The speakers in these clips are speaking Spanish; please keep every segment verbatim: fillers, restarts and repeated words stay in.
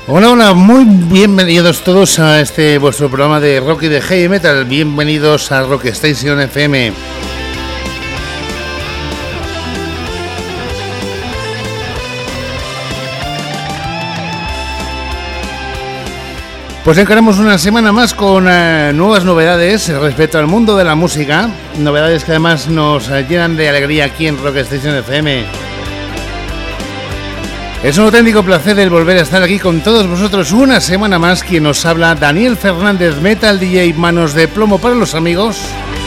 Hola, hola, muy bienvenidos todos a este vuestro programa de rock y de heavy metal. Bienvenidos a Rock Station F M. Pues encaramos una semana más con uh, nuevas novedades respecto al mundo de la música. Novedades que además nos uh, llenan de alegría aquí en Rock Station F M. Es un auténtico placer el volver a estar aquí con todos vosotros una semana más. Quien nos habla, Daniel Fernández, Metal D J, manos de plomo para los amigos.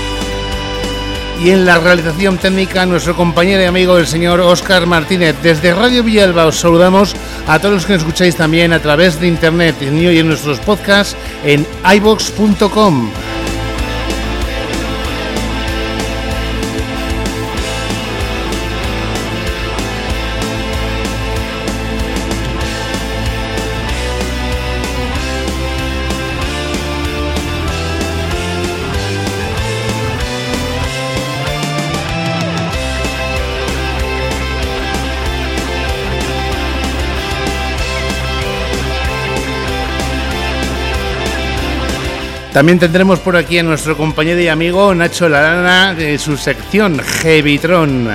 Y en la realización técnica, nuestro compañero y amigo, el señor Óscar Martínez. Desde Radio Villalba os saludamos a todos los que nos escucháis también a través de internet y en nuestros podcasts en i vox punto com. También tendremos por aquí a nuestro compañero y amigo Nacho Larana de su sección Heavytron.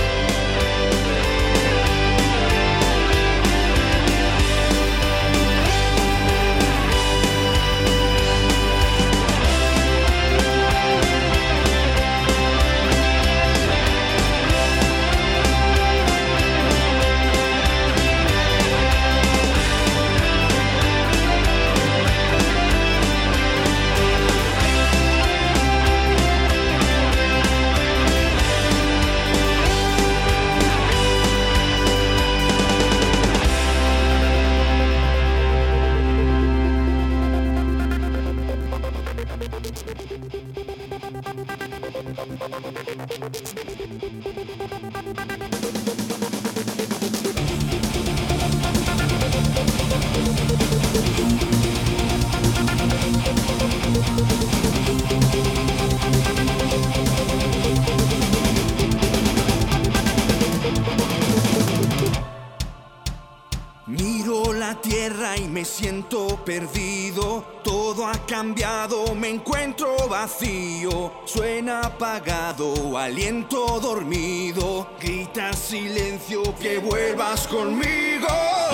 Miro la tierra y me siento perdido. Todo ha cambiado, me encuentro vacío. Suena apagado, aliento dormido. Grita silencio, que vuelvas conmigo.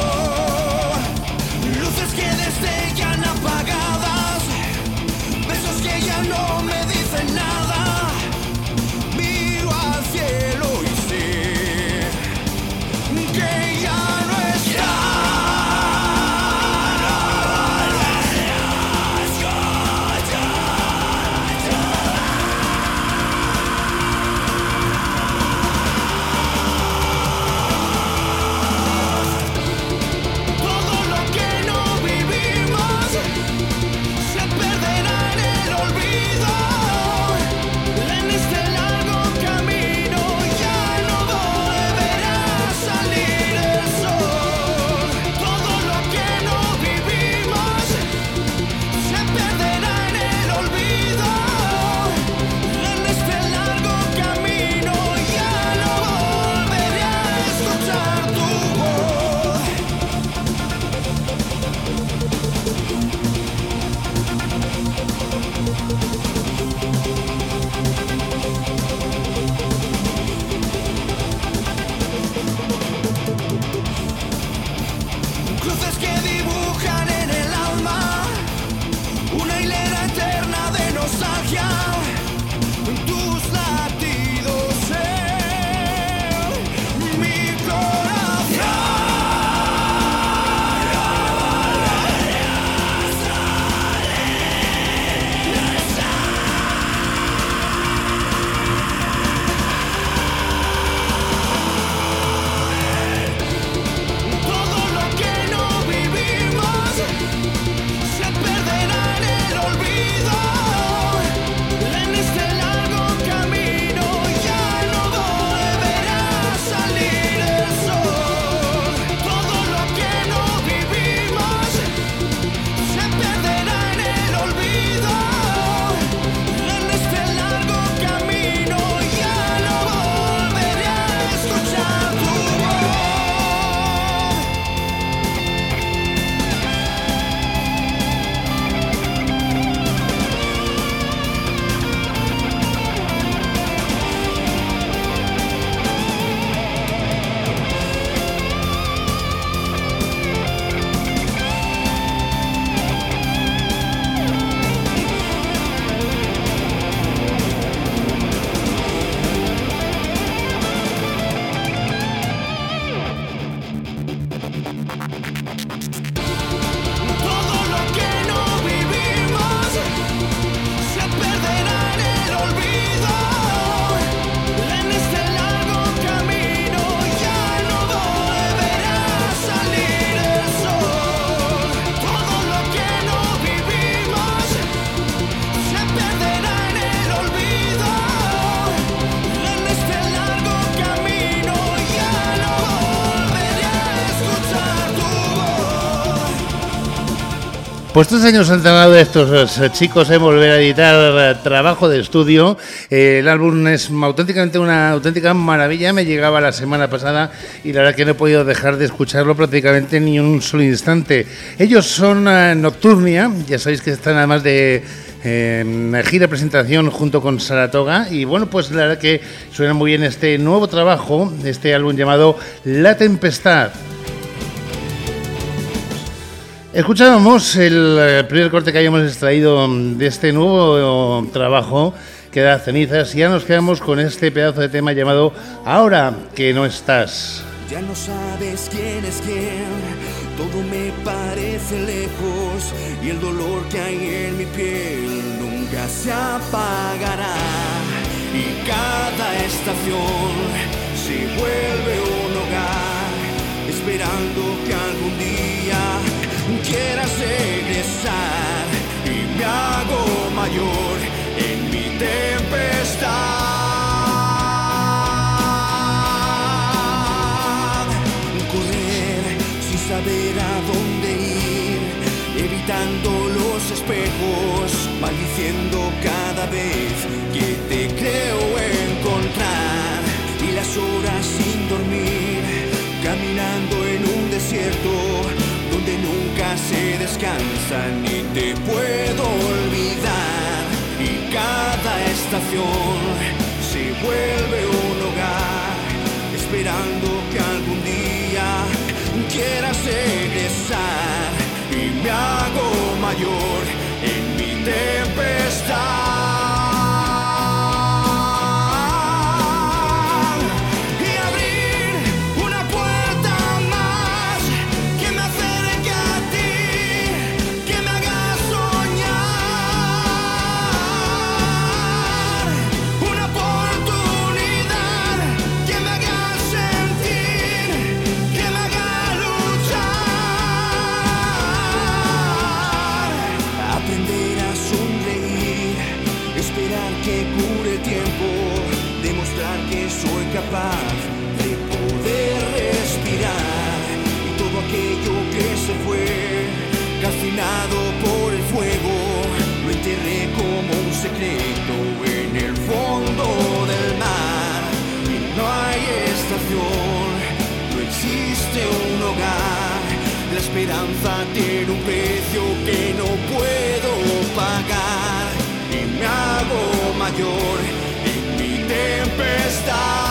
Luces que destellan apagadas, besos que ya no me dicen nada. Miro al cielo y sé que ya no está. Todo lo que no vivimos Pues tres años han tardado estos chicos en volver a editar trabajo de estudio. Eh, el álbum es auténticamente una auténtica maravilla. Me llegaba la semana pasada y la verdad que no he podido dejar de escucharlo prácticamente ni un solo instante. Ellos son uh, Nocturnia, ya sabéis que están además de eh, gira presentación junto con Saratoga, y bueno, pues la verdad que suena muy bien este nuevo trabajo, este álbum llamado La Tempestad. Escuchábamos el primer corte que habíamos extraído de este nuevo trabajo, que da Cenizas, y ya nos quedamos con este pedazo de tema llamado Ahora que no estás. Ya no sabes quién es quién, todo me parece lejos y el dolor que hay en mi piel nunca se apagará. Y cada estación se vuelve un hogar, esperando que algún día quieras regresar, y me hago mayor en mi tempestad. Correr sin saber a dónde ir, evitando los espejos, maldiciendo cada vez que te creo encontrar, y las horas sin dormir, caminando en un desierto donde nunca se descansa ni te puedo olvidar. Y cada estación se vuelve un hogar, esperando que algún día quieras regresar, y me hago mayor en mi tempestad. Capaz de poder respirar, y todo aquello que se fue calcinado por el fuego lo enterré como un secreto en el fondo del mar. Y no hay estación, no existe un hogar, la esperanza tiene un precio que no puedo pagar, y me hago mayor en mi tempestad.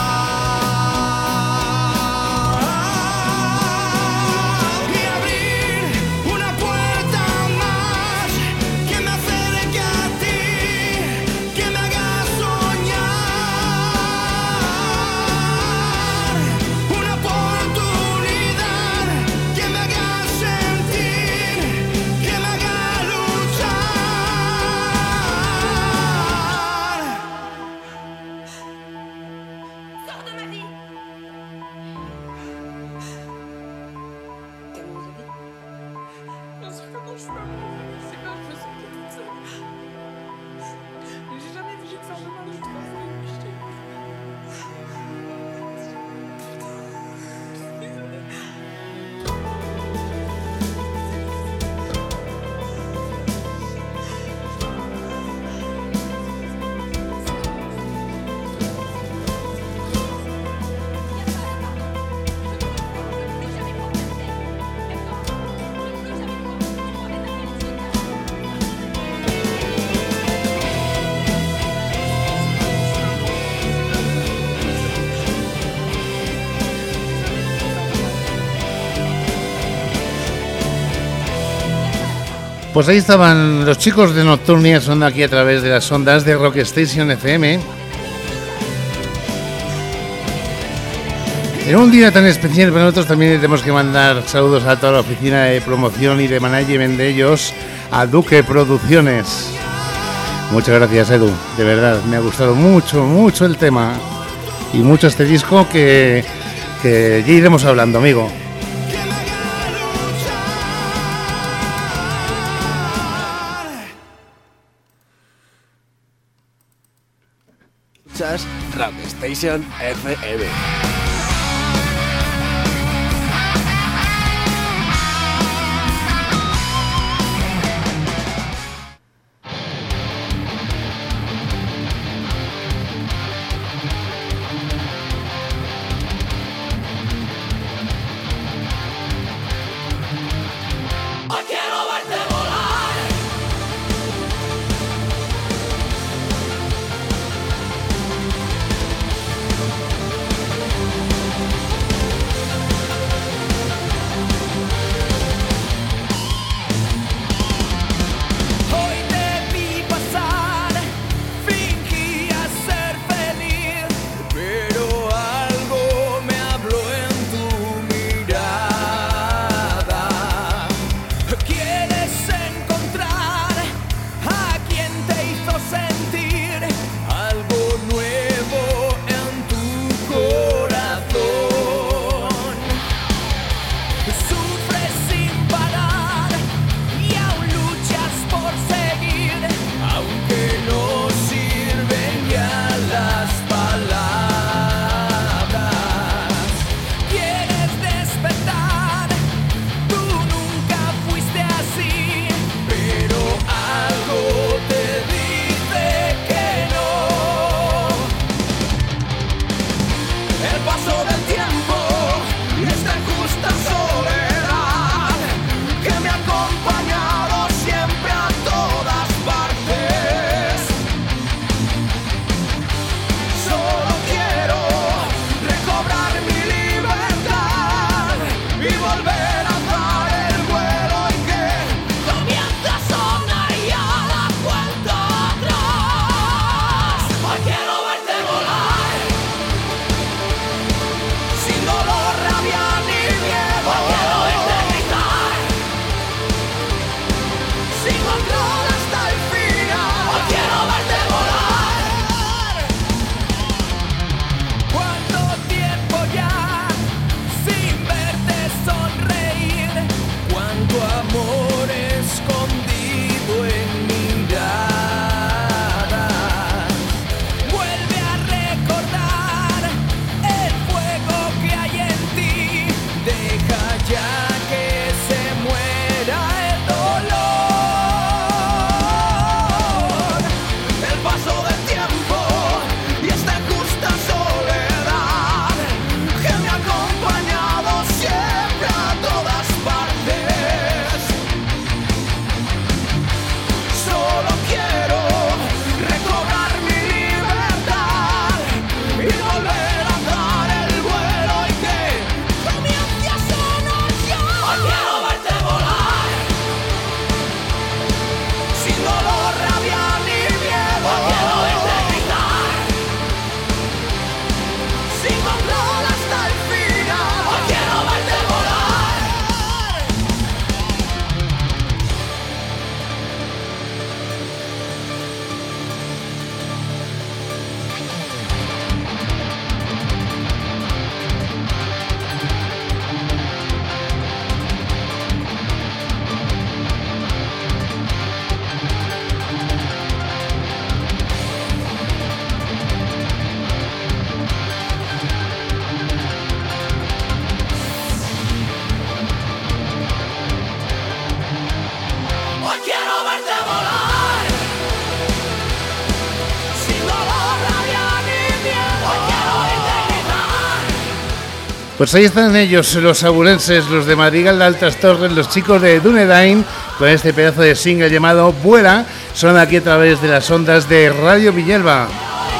Pues ahí estaban los chicos de Nocturnia sonando aquí a través de las ondas de Rock Station F M. En un día tan especial para nosotros también tenemos que mandar saludos a toda la oficina de promoción y de management de ellos, a Duque Producciones. Muchas gracias, Edu, de verdad, me ha gustado mucho, mucho el tema y mucho este disco que, que ya iremos hablando, amigo. Rock Station F M. Pues ahí están ellos, los abulenses, los de Madrigal de Altas Torres, los chicos de Dunedain, con este pedazo de single llamado Vuela, son aquí a través de las ondas de Radio Villalba.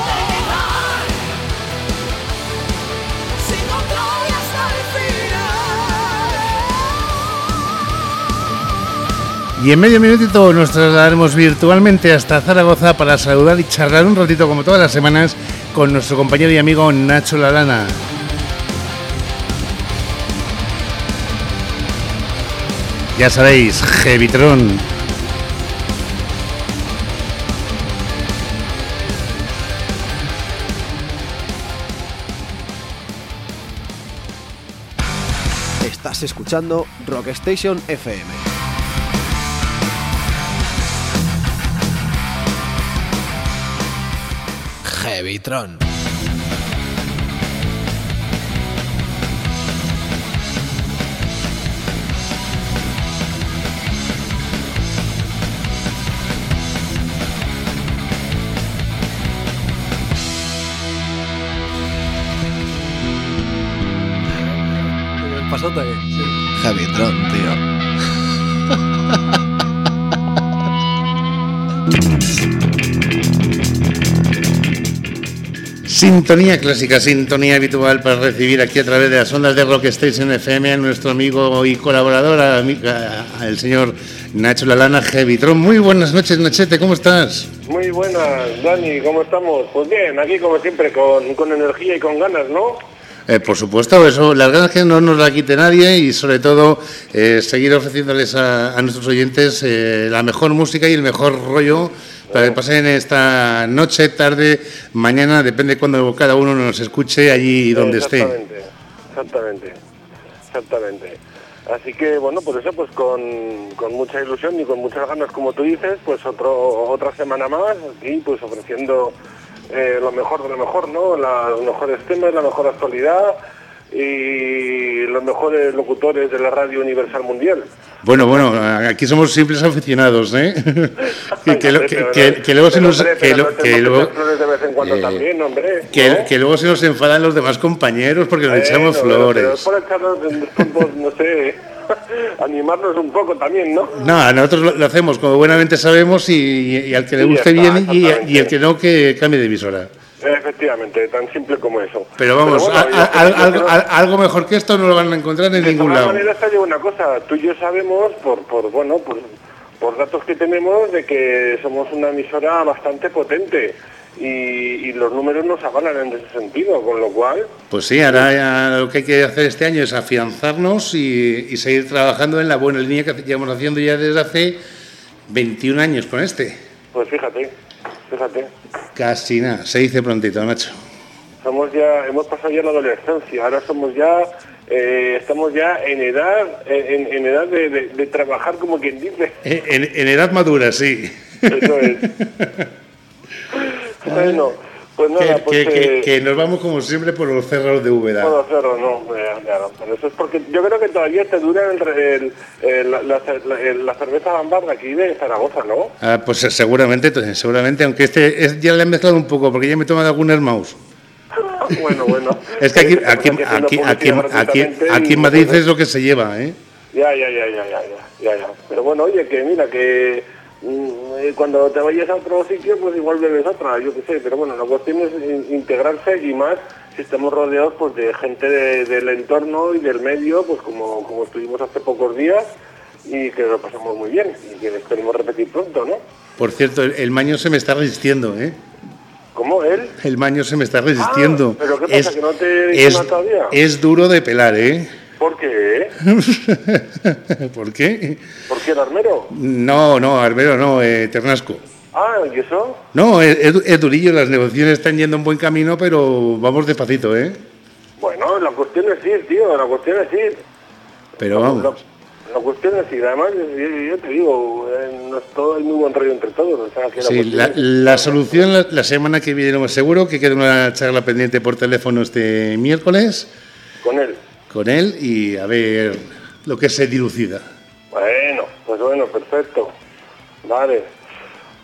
Y en medio minutito nos trasladaremos virtualmente hasta Zaragoza para saludar y charlar un ratito, como todas las semanas, con nuestro compañero y amigo Nacho Lalana. Ya sabéis, Heavytron. Estás escuchando Rock Station F M. Heavytron. Pasota, ¿eh? Sí. Heavytron, tío. Sintonía clásica, sintonía habitual para recibir aquí a través de las ondas de Rock Station F M a nuestro amigo y colaborador, a, a, a el señor Nacho Lalana, Heavytron. Muy buenas noches, Nachete, ¿cómo estás? Muy buenas, Dani, ¿cómo estamos? Pues bien, aquí como siempre, con, con energía y con ganas, ¿no? Eh, por supuesto, eso, las ganas que no nos la quite nadie y sobre todo eh, seguir ofreciéndoles a, a nuestros oyentes eh, la mejor música y el mejor rollo para que pasen esta noche, tarde, mañana, depende de cuando cada uno nos escuche allí donde esté. Exactamente, exactamente, exactamente. Así que, bueno, por eso, pues con, con mucha ilusión y con muchas ganas, como tú dices, pues otro otra semana más, aquí, pues ofreciendo eh, lo mejor de lo mejor, ¿no? La, los mejores temas, la mejor actualidad y los mejores locutores de la Radio Universal Mundial. Bueno, bueno, aquí somos simples aficionados, ¿eh? que, que, que, que, que luego se nos... Que, lo, que luego, de vez en cuando eh, también, hombre, que, ¿no? que luego se nos enfadan los demás compañeros porque nos eh, echamos no, flores. Pero es por echarnos, pues, no sé, animarnos un poco también, ¿no? No, nosotros lo, lo hacemos como buenamente sabemos y, y al que le guste sí, bien y, y el que no, que cambie de emisora. Efectivamente, tan simple como eso. Pero vamos, Pero bueno, a, a, a, algo, no, algo mejor que esto no lo van a encontrar en ningún lado. De todas maneras, hay una cosa, tú y yo sabemos, por, por bueno, por, por datos que tenemos, de que somos una emisora bastante potente y, y los números nos avalan en ese sentido, con lo cual... Pues sí, ahora ya lo que hay que hacer este año es afianzarnos y, y seguir trabajando en la buena línea que llevamos haciendo ya desde hace veintiún años con este. Pues fíjate. Fíjate. Casi nada, se dice prontito, Nacho. Somos ya, hemos pasado ya la adolescencia, ahora somos ya, eh, estamos ya en edad, en, en edad de, de, de trabajar como quien dice. En, en edad madura, sí. Eso es. Bueno, pues nada, que, pues... Que, eh, que, que nos vamos como siempre por los cerros de Úbeda. Por los cerros, no, claro, pero eso es porque yo creo que todavía te dura el, el, el, la, la, la, la cerveza Bambar de aquí de Zaragoza, ¿no? Ah, pues seguramente, seguramente, aunque este es, ya le he mezclado un poco porque ya me he tomado algún Hermaus. Bueno, bueno. Es que aquí, aquí, aquí, aquí, aquí, aquí en Madrid es lo que se lleva, ¿eh? Ya, ya, ya, ya, ya, ya, ya. Pero bueno, oye, que mira, que mmm, cuando te vayas a otro sitio, pues igual bebes otra, yo qué sé. Pero bueno, la cuestión es integrarse y más si estamos rodeados pues de gente de, del entorno y del medio, pues como, como estuvimos hace pocos días y que lo pasamos muy bien y que esperemos repetir pronto, ¿no? Por cierto, el, el maño se me está resistiendo, ¿eh? ¿Cómo? ¿Él? El maño se me está resistiendo. Ah, ¿pero qué pasa? Es, ¿que no te es, todavía? Es duro de pelar, ¿eh? ¿Por qué? ¿Por qué? ¿Por qué el armero? No, no, armero no, eh, Ternasco. Ah, ¿y eso? No, es, es durillo, las negociaciones están yendo un buen camino, pero vamos despacito, ¿eh? Bueno, la cuestión es ir, tío, la cuestión es ir. Pero vamos. La, la cuestión es ir, además, yo, yo te digo, eh, no es todo, hay muy buen rollo entre todos. O sea, que sí, la, la, la solución la, la semana que viene, más seguro, que queda una charla pendiente por teléfono este miércoles. Con él. Con él y a ver lo que se dilucida. Bueno, pues bueno, perfecto. Vale.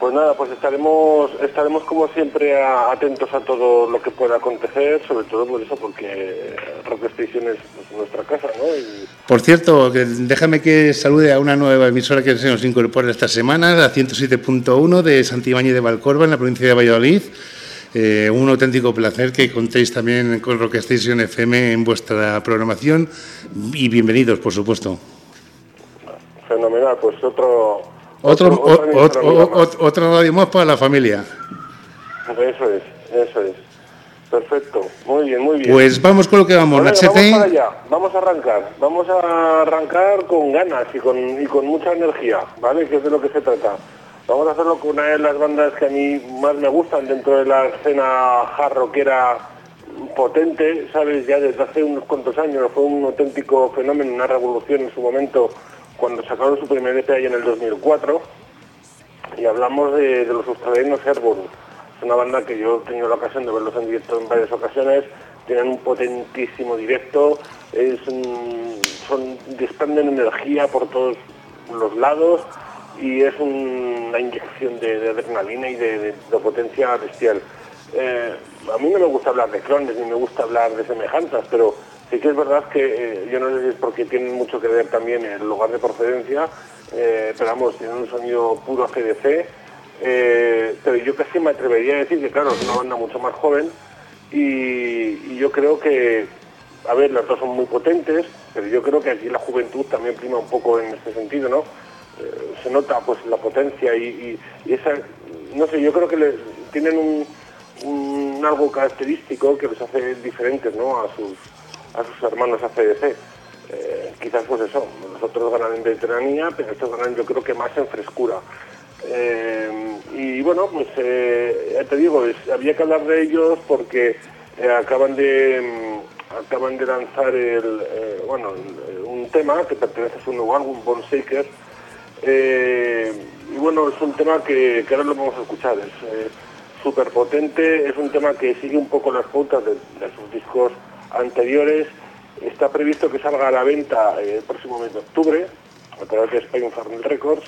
Pues nada, pues estaremos estaremos como siempre a, atentos a todo lo que pueda acontecer, sobre todo por eso, porque Rock Station es pues, nuestra casa, ¿no? Y... Por cierto, que déjame que salude a una nueva emisora que se nos incorpora esta semana, la ciento siete punto uno de Santibáñez de Valcorba, en la provincia de Valladolid. Eh, un auténtico placer que contéis también con Rock Station F M en vuestra programación y bienvenidos, por supuesto. Fenomenal, pues otro... Otro, otro, otro, otro, otro radio más para la familia. Eso es, eso es. Perfecto, muy bien, muy bien. Pues vamos con lo que vamos, Vale, vamos para allá, vamos a arrancar. Vamos a arrancar con ganas y con, y con mucha energía, ¿vale? Que es de lo que se trata. Vamos a hacerlo con una de las bandas que a mí más me gustan dentro de la escena hard rockera potente, ¿sabes? Ya desde hace unos cuantos años fue un auténtico fenómeno, una revolución en su momento, cuando sacaron su primer E P ahí en el dos mil cuatro, y hablamos de, de los australianos Airborne. Es una banda que yo he tenido la ocasión de verlos en directo en varias ocasiones, tienen un potentísimo directo, es un, son, desprenden energía por todos los lados, y es un, una inyección de, de adrenalina y de, de, de potencia bestial. Eh, a mí no me gusta hablar de clones, ni me gusta hablar de semejanzas, pero sí que es verdad que eh, yo no sé si es porque tienen mucho que ver también el lugar de procedencia, eh, pero vamos, tienen un sonido puro A C D C, eh, pero yo casi me atrevería a decir que claro, es una banda mucho más joven y, y yo creo que, a ver, las dos son muy potentes, pero yo creo que aquí la juventud también prima un poco en este sentido, ¿no? Eh, se nota pues la potencia y, y, y esa, no sé, yo creo que le, tienen un, un algo característico que les hace diferentes, ¿no? a sus a sus hermanos A C D C. Eh, quizás pues eso, nosotros ganan en veteranía, pero estos ganan yo creo que más en frescura. Eh, y bueno, pues eh, ya te digo, es, había que hablar de ellos porque eh, acaban de mm, acaban de lanzar el, eh, bueno, un tema que pertenece a su nuevo álbum, Bone Shaker, eh, y bueno, es un tema que, que ahora lo vamos a escuchar, es eh, súper potente, es un tema que sigue un poco las pautas de, de sus discos anteriores. Está previsto que salga a la venta eh, el próximo mes de octubre a través de Spinefarm Records,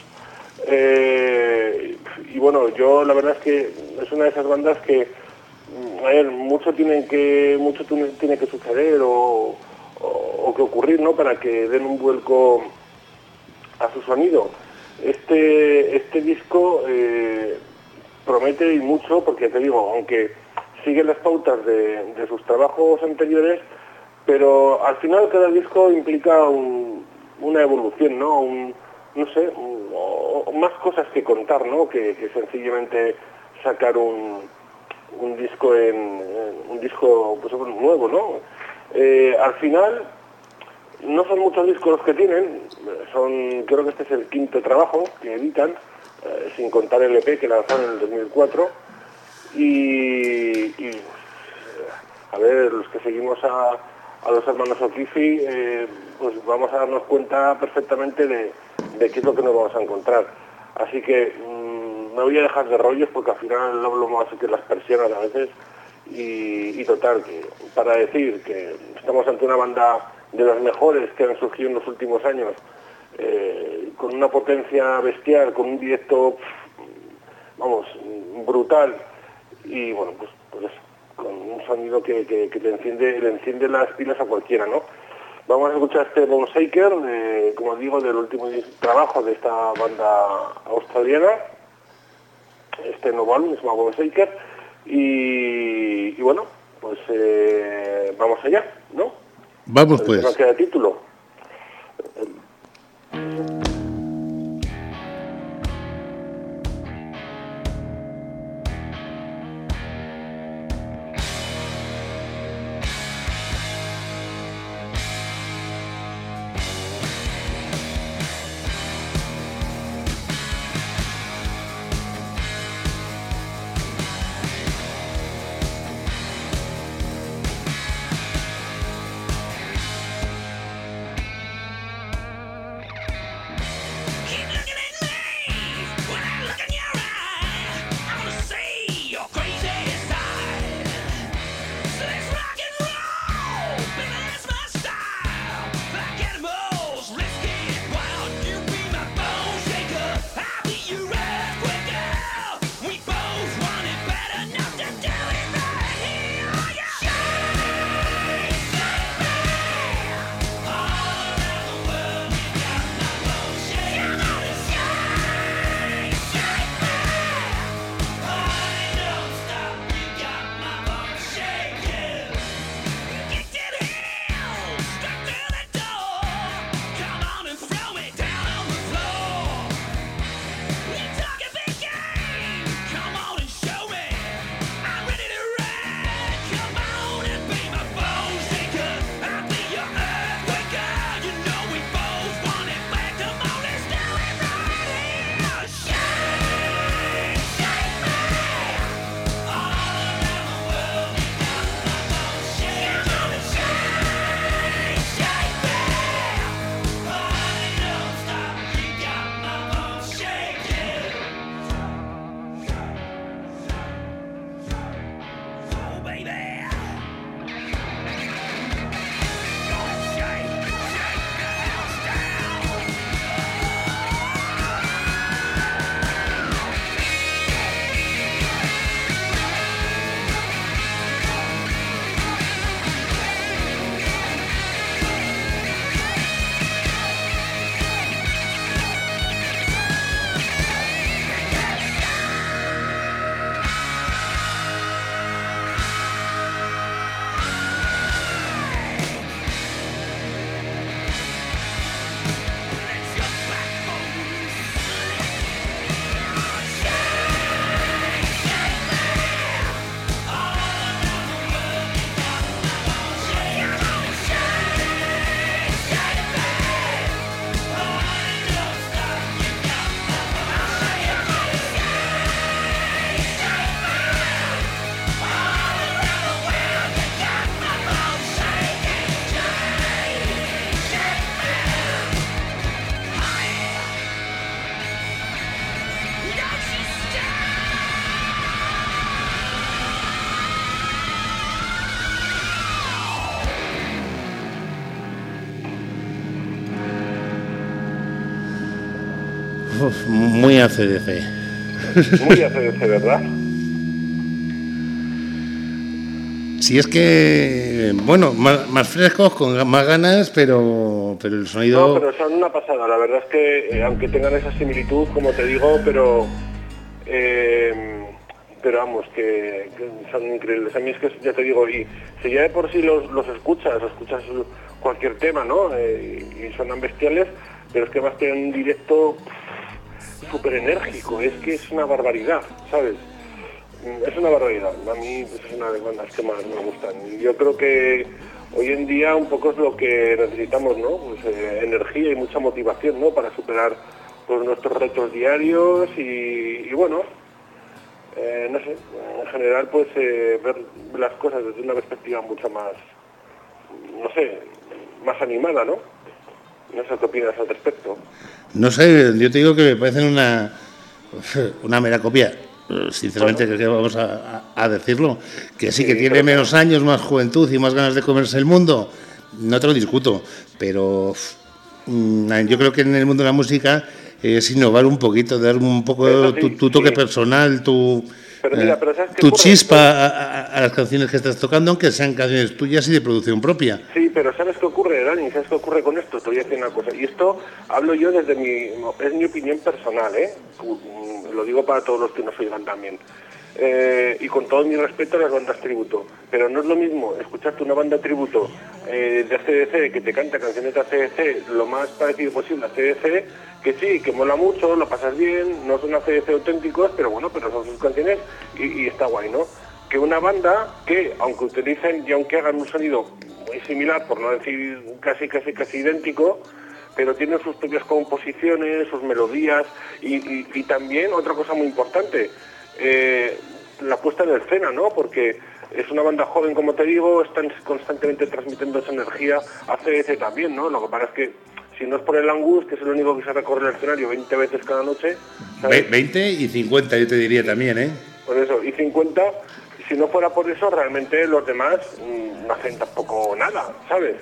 eh, y bueno, yo la verdad es que es una de esas bandas que a ver, mucho tiene que mucho tiene que suceder o, o, o que ocurrir, ¿no? Para que den un vuelco a su sonido. Este este disco eh, promete y mucho, porque te digo, aunque sigue las pautas de, de sus trabajos anteriores, pero al final cada disco implica un, una evolución, ¿no? Un, no sé, un, o, más cosas que contar, ¿no? Que, que sencillamente sacar un, un disco en, en un disco pues, nuevo, ¿no? Eh, al final no son muchos discos los que tienen, son, creo que este es el quinto trabajo que editan, eh, sin contar el E P que lanzaron en el dos mil cuatro. Y, y a ver, los que seguimos a, a los hermanos O'Keefe, eh, pues vamos a darnos cuenta perfectamente de, de qué es lo que nos vamos a encontrar. Así que mmm, me voy a dejar de rollos porque al final hablo más que las persianas a veces. Y, y total, que para decir que estamos ante una banda de las mejores que han surgido en los últimos años, eh, con una potencia bestial, con un directo, vamos, brutal. Y bueno, pues, pues con un sonido que, que, que te enciende, le enciende las pilas a cualquiera, ¿no? Vamos a escuchar este Bone Shaker, eh, como digo, del último trabajo de esta banda australiana, este nuevo álbum se llama Bone Shaker, y, y bueno, pues eh, vamos allá, ¿no? Vamos pues. No queda título. uf, muy A C D C. Muy A C D C, ¿verdad? Si es que, bueno, más, más frescos, con más ganas, pero, pero el sonido... No, pero son una pasada. La verdad es que, eh, aunque tengan esa similitud, como te digo, pero... Eh, pero vamos, que, que son increíbles. A mí es que, ya te digo, y si ya de por sí los, los escuchas, escuchas cualquier tema, ¿no? Eh, y, y suenan bestiales, pero es que más tienen un directo súper enérgico. Es que es una barbaridad, ¿sabes? Es una barbaridad. A mí pues, es una de las bandas que más me gustan. Y yo creo que hoy en día un poco es lo que necesitamos, ¿no? Pues, eh, energía y mucha motivación, ¿no? Para superar pues, nuestros retos diarios y, y bueno, eh, no sé, en general pues eh, ver las cosas desde una perspectiva mucho más, no sé, más animada, ¿no? No sé qué opinas al respecto. No sé, yo te digo que me parecen una, una mera copia. Sinceramente, bueno, creo que vamos a, a decirlo, que sí, sí que tiene menos que... años, más juventud y más ganas de comerse el mundo, no te lo discuto, pero mmm, yo creo que en el mundo de la música es innovar un poquito, dar un poco sí, tu, tu toque sí. personal, tu, pero mira, pero ¿sabes qué tu ocurre? chispa a, a, a las canciones que estás tocando, aunque sean canciones tuyas y de producción propia. Sí, pero ¿sabes qué ocurre, Dani? ¿Sabes qué ocurre con esto? Te voy a decir una cosa, y esto hablo yo desde mi, es mi opinión personal, ¿eh? Lo digo para todos los que nos oigan también. Eh, y con todo mi respeto a las bandas tributo, pero no es lo mismo escucharte una banda tributo eh, de A C D C que te canta canciones de A C D C lo más parecido posible a A C D C, que sí, que mola mucho, lo pasas bien, no son A C D C auténticos, pero bueno, pero son sus canciones y, y está guay, ¿no? Que una banda que, aunque utilicen y aunque hagan un sonido muy similar, por no decir casi, casi, casi idéntico, pero tienen sus propias composiciones, sus melodías y, y, y también otra cosa muy importante, eh, la puesta en escena, ¿no? Porque es una banda joven, como te digo, están constantemente transmitiendo esa energía, A C D C también, ¿no? Lo que pasa es que si no es por el Angus, que es el único que se recorre el escenario veinte veces cada noche, ¿sabes? veinte y cincuenta, yo te diría también, ¿eh? Por eso, y cincuenta, si no fuera por eso, realmente los demás mmm, no hacen tampoco nada, ¿sabes?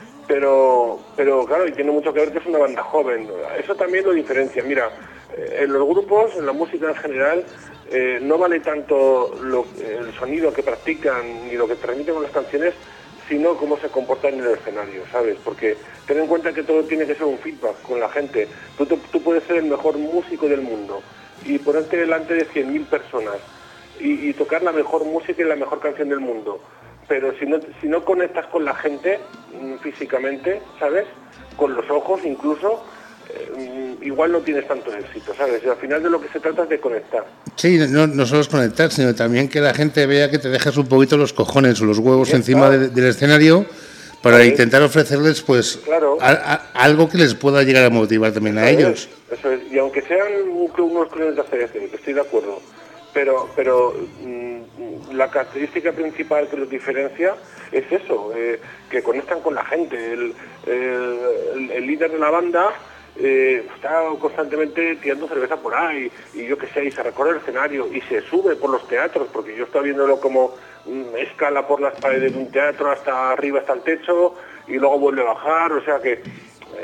Pero, pero claro, y tiene mucho que ver que es una banda joven. Eso también lo diferencia. Mira, eh, en los grupos, en la música en general, eh, no vale tanto lo, el sonido que practican ni lo que transmiten con las canciones, sino cómo se comportan en el escenario, ¿sabes? Porque ten en cuenta que todo tiene que ser un feedback con la gente. Tú, tú, tú puedes ser el mejor músico del mundo y ponerte delante de cien mil personas y, y tocar la mejor música y la mejor canción del mundo. Pero si no, si no conectas con la gente físicamente, ¿sabes? Con los ojos incluso, eh, igual no tienes tanto éxito, ¿sabes? Y al final de lo que se trata es de conectar. Sí, no, no solo es conectar, sino también que la gente vea que te dejas un poquito los cojones o los huevos sí, encima claro. de, del escenario para ¿sabes? Intentar ofrecerles pues claro. a, a, algo que les pueda llegar a motivar también eso a ellos. Es, eso es. Y aunque sean unos clones de A C D C, que estoy de acuerdo, pero pero mmm, la característica principal que los diferencia es eso, eh, que conectan con la gente. El, el, el líder de la banda eh, está constantemente tirando cerveza por ahí y yo qué sé, y se recorre el escenario y se sube por los teatros, porque yo estoy viéndolo como mmm, escala por las paredes de un teatro hasta arriba, hasta el techo y luego vuelve a bajar, o sea que eh,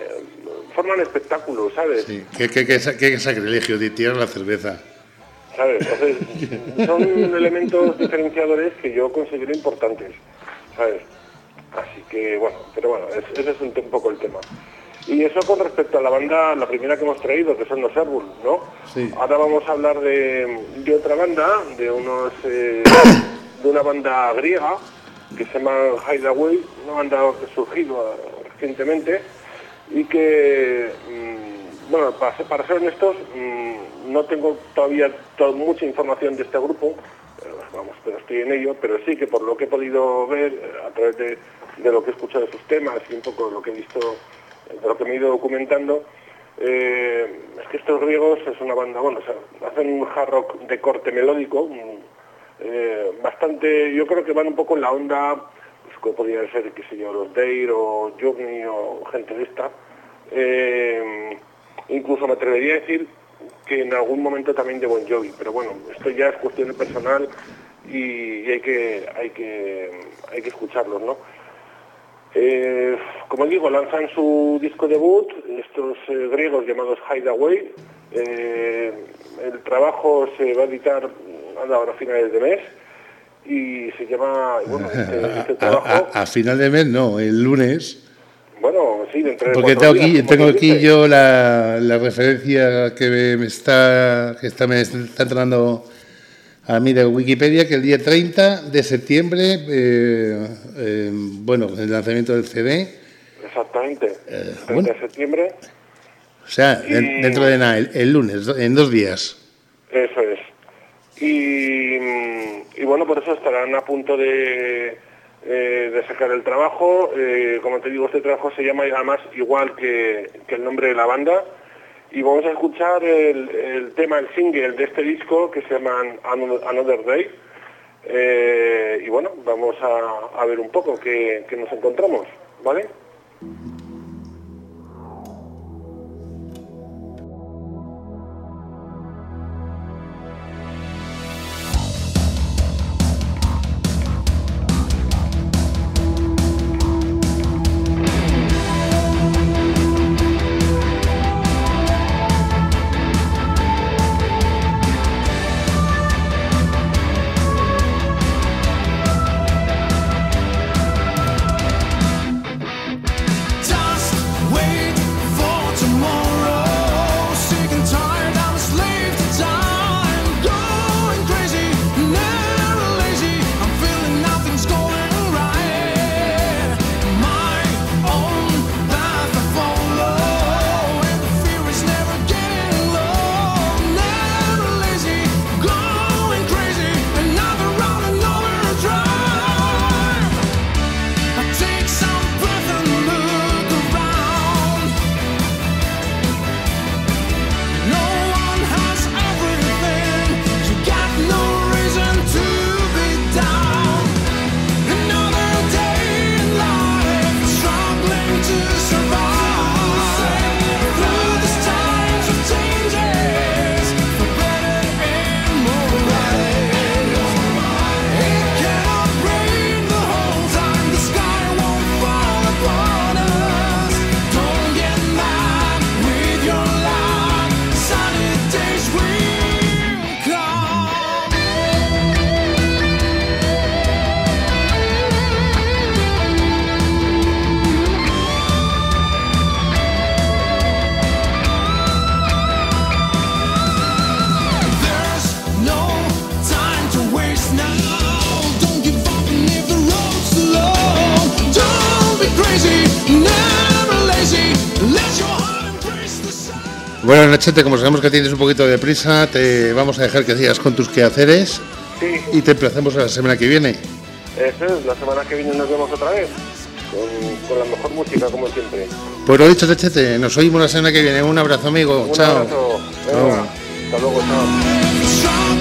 forman espectáculos, ¿sabes? Sí, qué, qué, qué, qué sacrilegio de tirar la cerveza. ¿Sabes? Entonces, son elementos diferenciadores que yo considero importantes, ¿sabes? Así que, bueno, pero bueno, ese es un, un poco el tema. Y eso con respecto a la banda, la primera que hemos traído, que son los Airbull, ¿no? Sí. Ahora vamos a hablar de, de otra banda, de unos eh, de una banda griega, que se llama Hideaway, una banda que ha surgido recientemente, y que, mmm, bueno, para, para ser honestos, mmm, no tengo todavía to- mucha información de este grupo, pero, vamos, pero estoy en ello, pero sí que por lo que he podido ver, a través de, de lo que he escuchado de sus temas y un poco de lo que he visto, de lo que me he ido documentando, eh, es que estos griegos es una banda, bueno, o sea, hacen un hard rock de corte melódico, un, eh, bastante, yo creo que van un poco en la onda, pues como podrían ser, qué sé yo, los Dare o Journey o gente de esta, eh, incluso me atrevería a decir que en algún momento también de Bon Jovi, pero bueno, esto ya es cuestión personal y, y hay que hay que hay que escucharlos, ¿no? Eh, como digo, lanzan su disco debut, estos eh, griegos llamados Hideaway, Eh, el trabajo se va a editar ahora a finales de mes y se llama, bueno, este, este trabajo... A, a, a final de mes no, el lunes... Bueno, sí, dentro de porque tengo aquí, tengo aquí yo la, la referencia que me está, que está, me está entrando a mí de Wikipedia, que el día treinta de septiembre, eh, eh, bueno, el lanzamiento del C D. Exactamente, eh, treinta bueno, de septiembre. O sea, y, dentro de nada, el, el lunes, en dos días. Eso es. Y, y bueno, por eso estarán a punto de... Eh, de sacar el trabajo. Eh, como te digo, este trabajo se llama además igual que, que el nombre de la banda, y vamos a escuchar el, el tema, el single de este disco, que se llama Another Day. Eh, y bueno, vamos a, a ver un poco qué, qué nos encontramos, ¿vale? Bueno, Nachete, como sabemos que tienes un poquito de prisa, te vamos a dejar que sigas con tus quehaceres. Sí. Y te emplazamos a la semana que viene. Eso es, la semana que viene nos vemos otra vez, con, con la mejor música, como siempre. Pues lo dicho, Nachete, nos oímos la semana que viene. Un abrazo, amigo. Un Chao. abrazo. Venga, hasta luego, chao.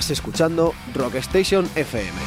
Estás escuchando Rock Station F M.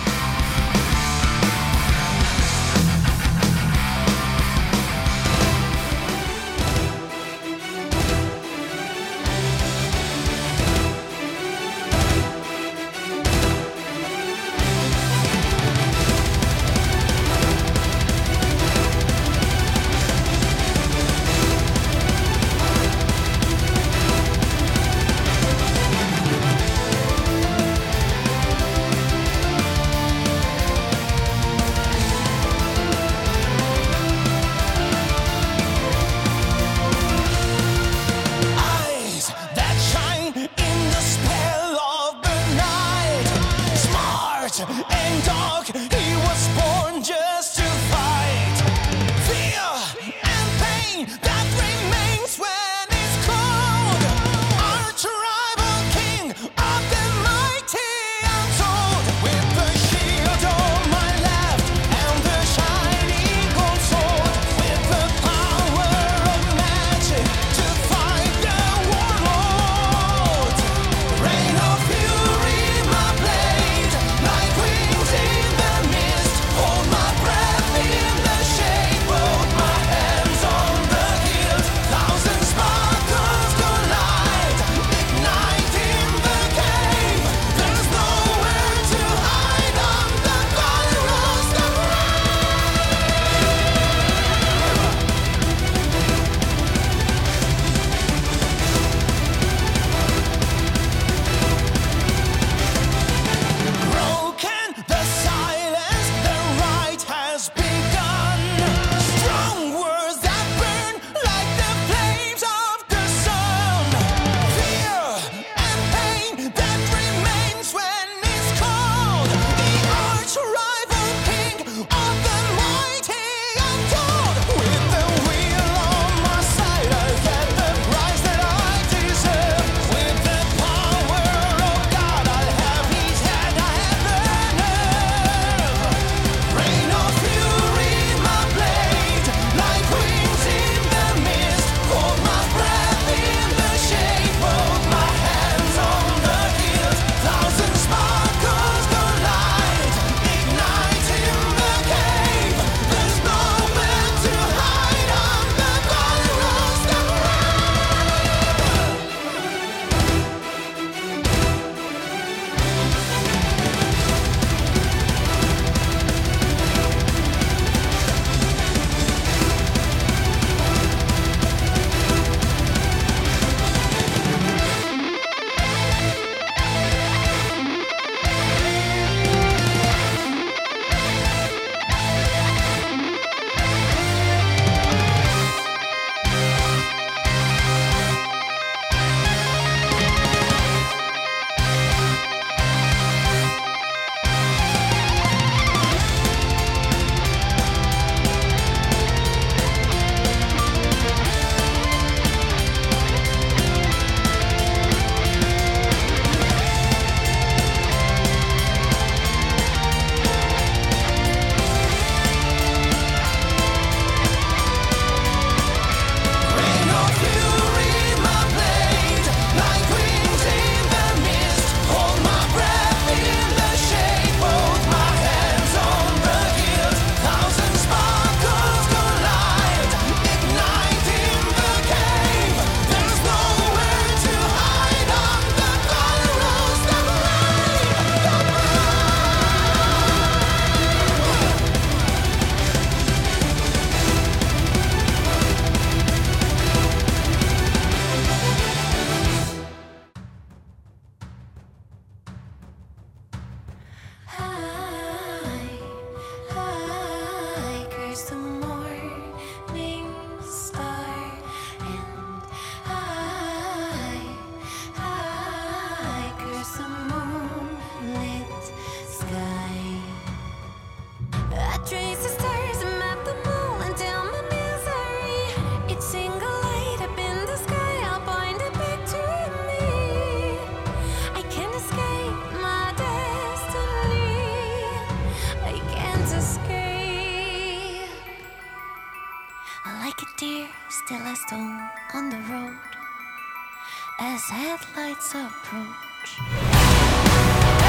still a stone on the road as headlights approach.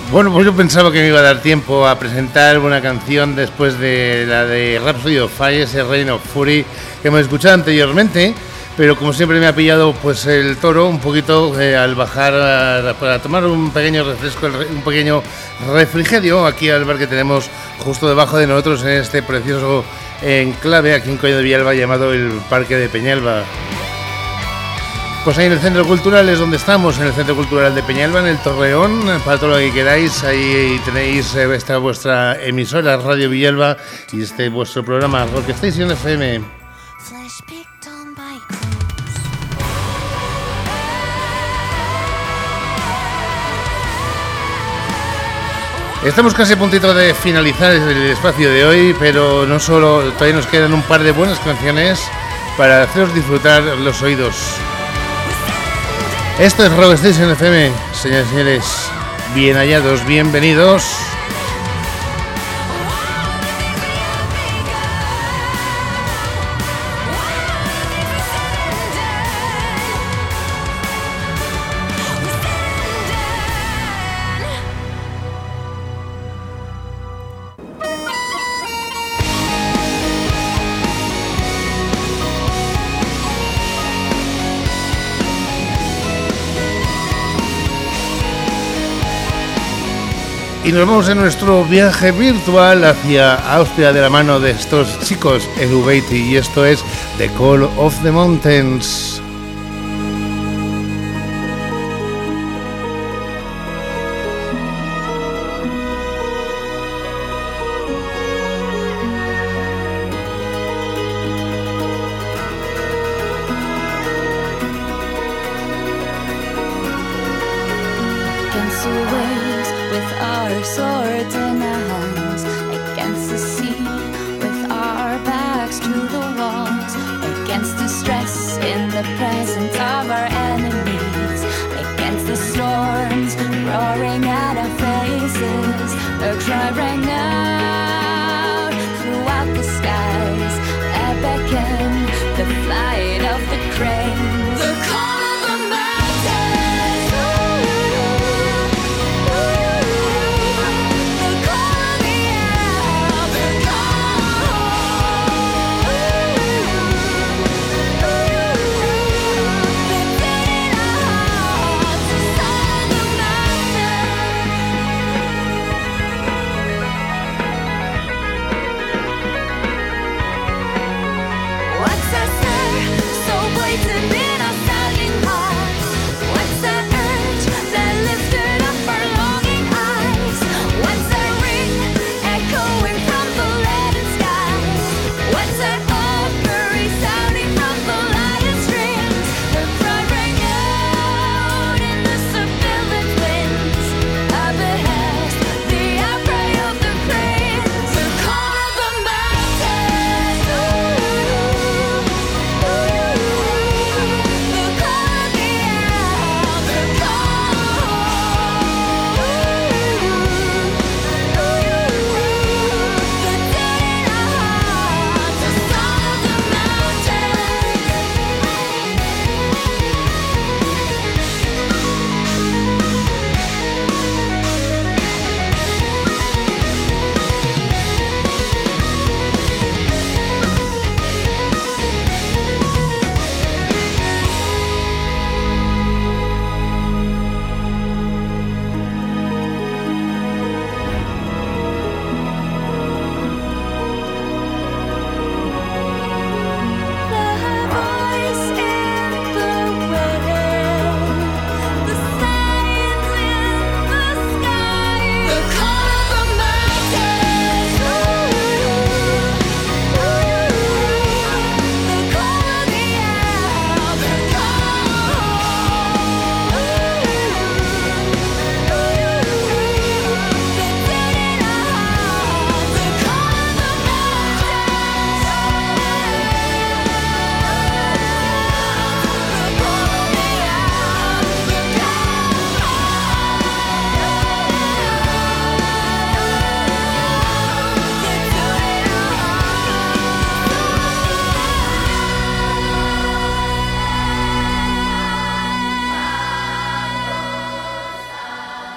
Bueno, pues yo pensaba que me iba a dar tiempo a presentar una canción después de la de Rhapsody of Fire, ese Reign of Fury que hemos escuchado anteriormente, pero como siempre me ha pillado pues el toro un poquito eh, al bajar a, para tomar un pequeño refresco, un pequeño refrigerio aquí al bar que tenemos justo debajo de nosotros en este precioso enclave aquí en Coll de Villalba llamado el Parque de Peñalba. Pues ahí en el Centro Cultural es donde estamos, en el Centro Cultural de Peñalba, en el Torreón, para todo lo que queráis. Ahí tenéis esta vuestra emisora Radio Villalba y este vuestro programa Rock Station F M. Estamos casi a puntito de finalizar el espacio de hoy, pero no solo, todavía nos quedan un par de buenas canciones para haceros disfrutar los oídos. Esto es Rock Station F M, señores y señores, bien hallados, bienvenidos. Y nos vamos en nuestro viaje virtual hacia Austria de la mano de estos chicos Eluveitie, y esto es The Call of the Mountains.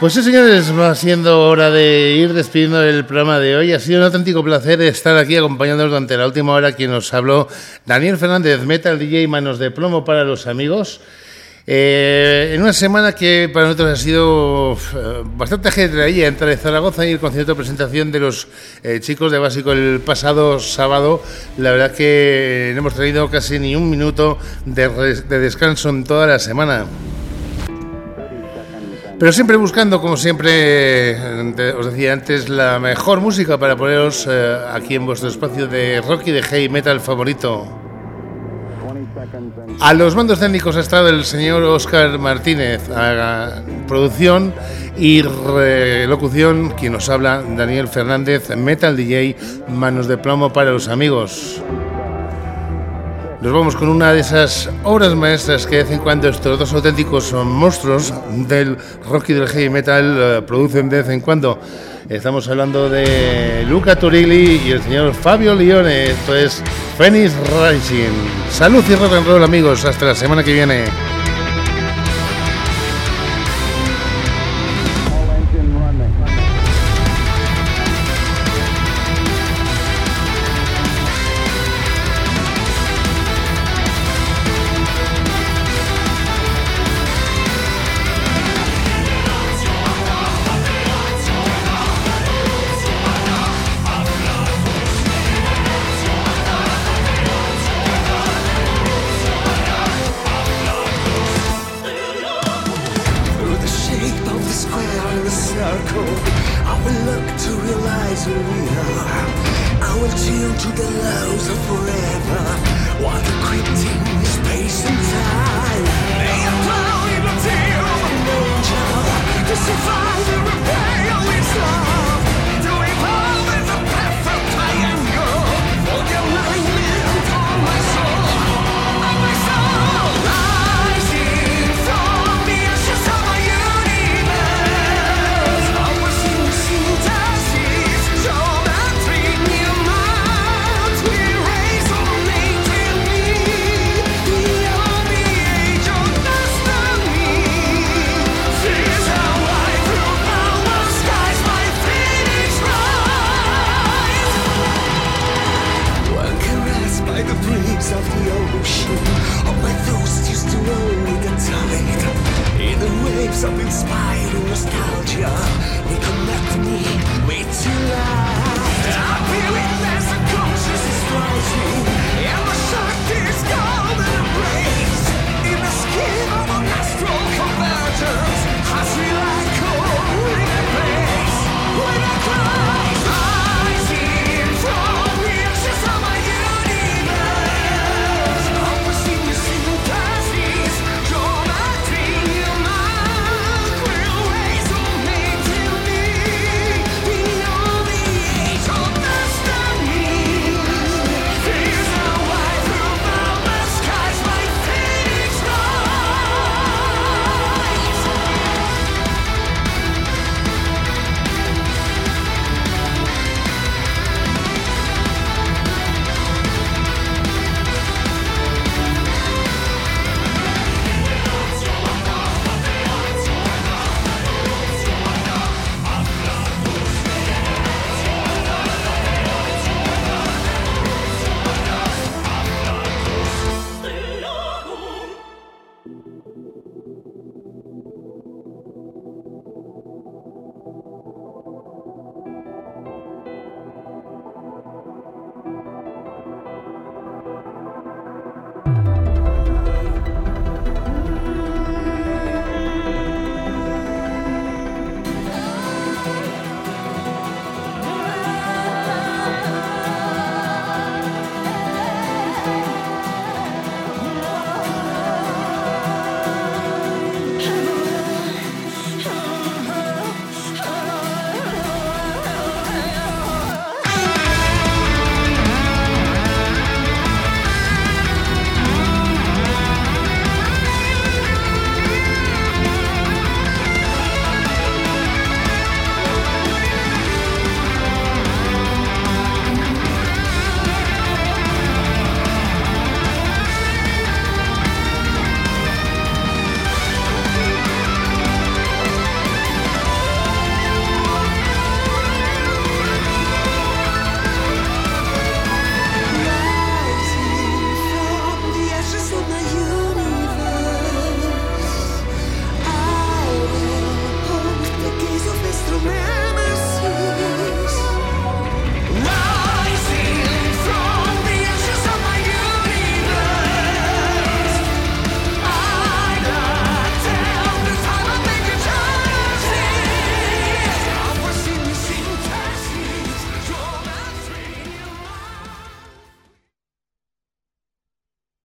Pues sí, señores, va siendo hora de ir despidiendo el programa de hoy. Ha sido un auténtico placer estar aquí acompañándonos durante la última hora. Quien nos habló, Daniel Fernández, Metal D J, manos de plomo para los amigos. Eh, en una semana que para nosotros ha sido eh, bastante ajetreada entre Zaragoza y el concierto de presentación de los eh, chicos de Básico el pasado sábado. La verdad que no hemos tenido casi ni un minuto de, res, de descanso en toda la semana. Pero siempre buscando, como siempre os decía antes, la mejor música para poneros eh, aquí en vuestro espacio de rock y de heavy metal favorito. A los mandos técnicos ha estado el señor Óscar Martínez, a producción y locución, quien nos habla, Daniel Fernández, Metal D J, manos de plomo para los amigos. Nos vamos con una de esas obras maestras que de vez en cuando estos dos auténticos monstruos del rock y del heavy metal uh, producen de vez en cuando. Estamos hablando de Luca Turilli y el señor Fabio Lione. Esto es Phoenix Rising. Salud y rock and roll, amigos. Hasta la semana que viene. I feel it as a consciousness rising.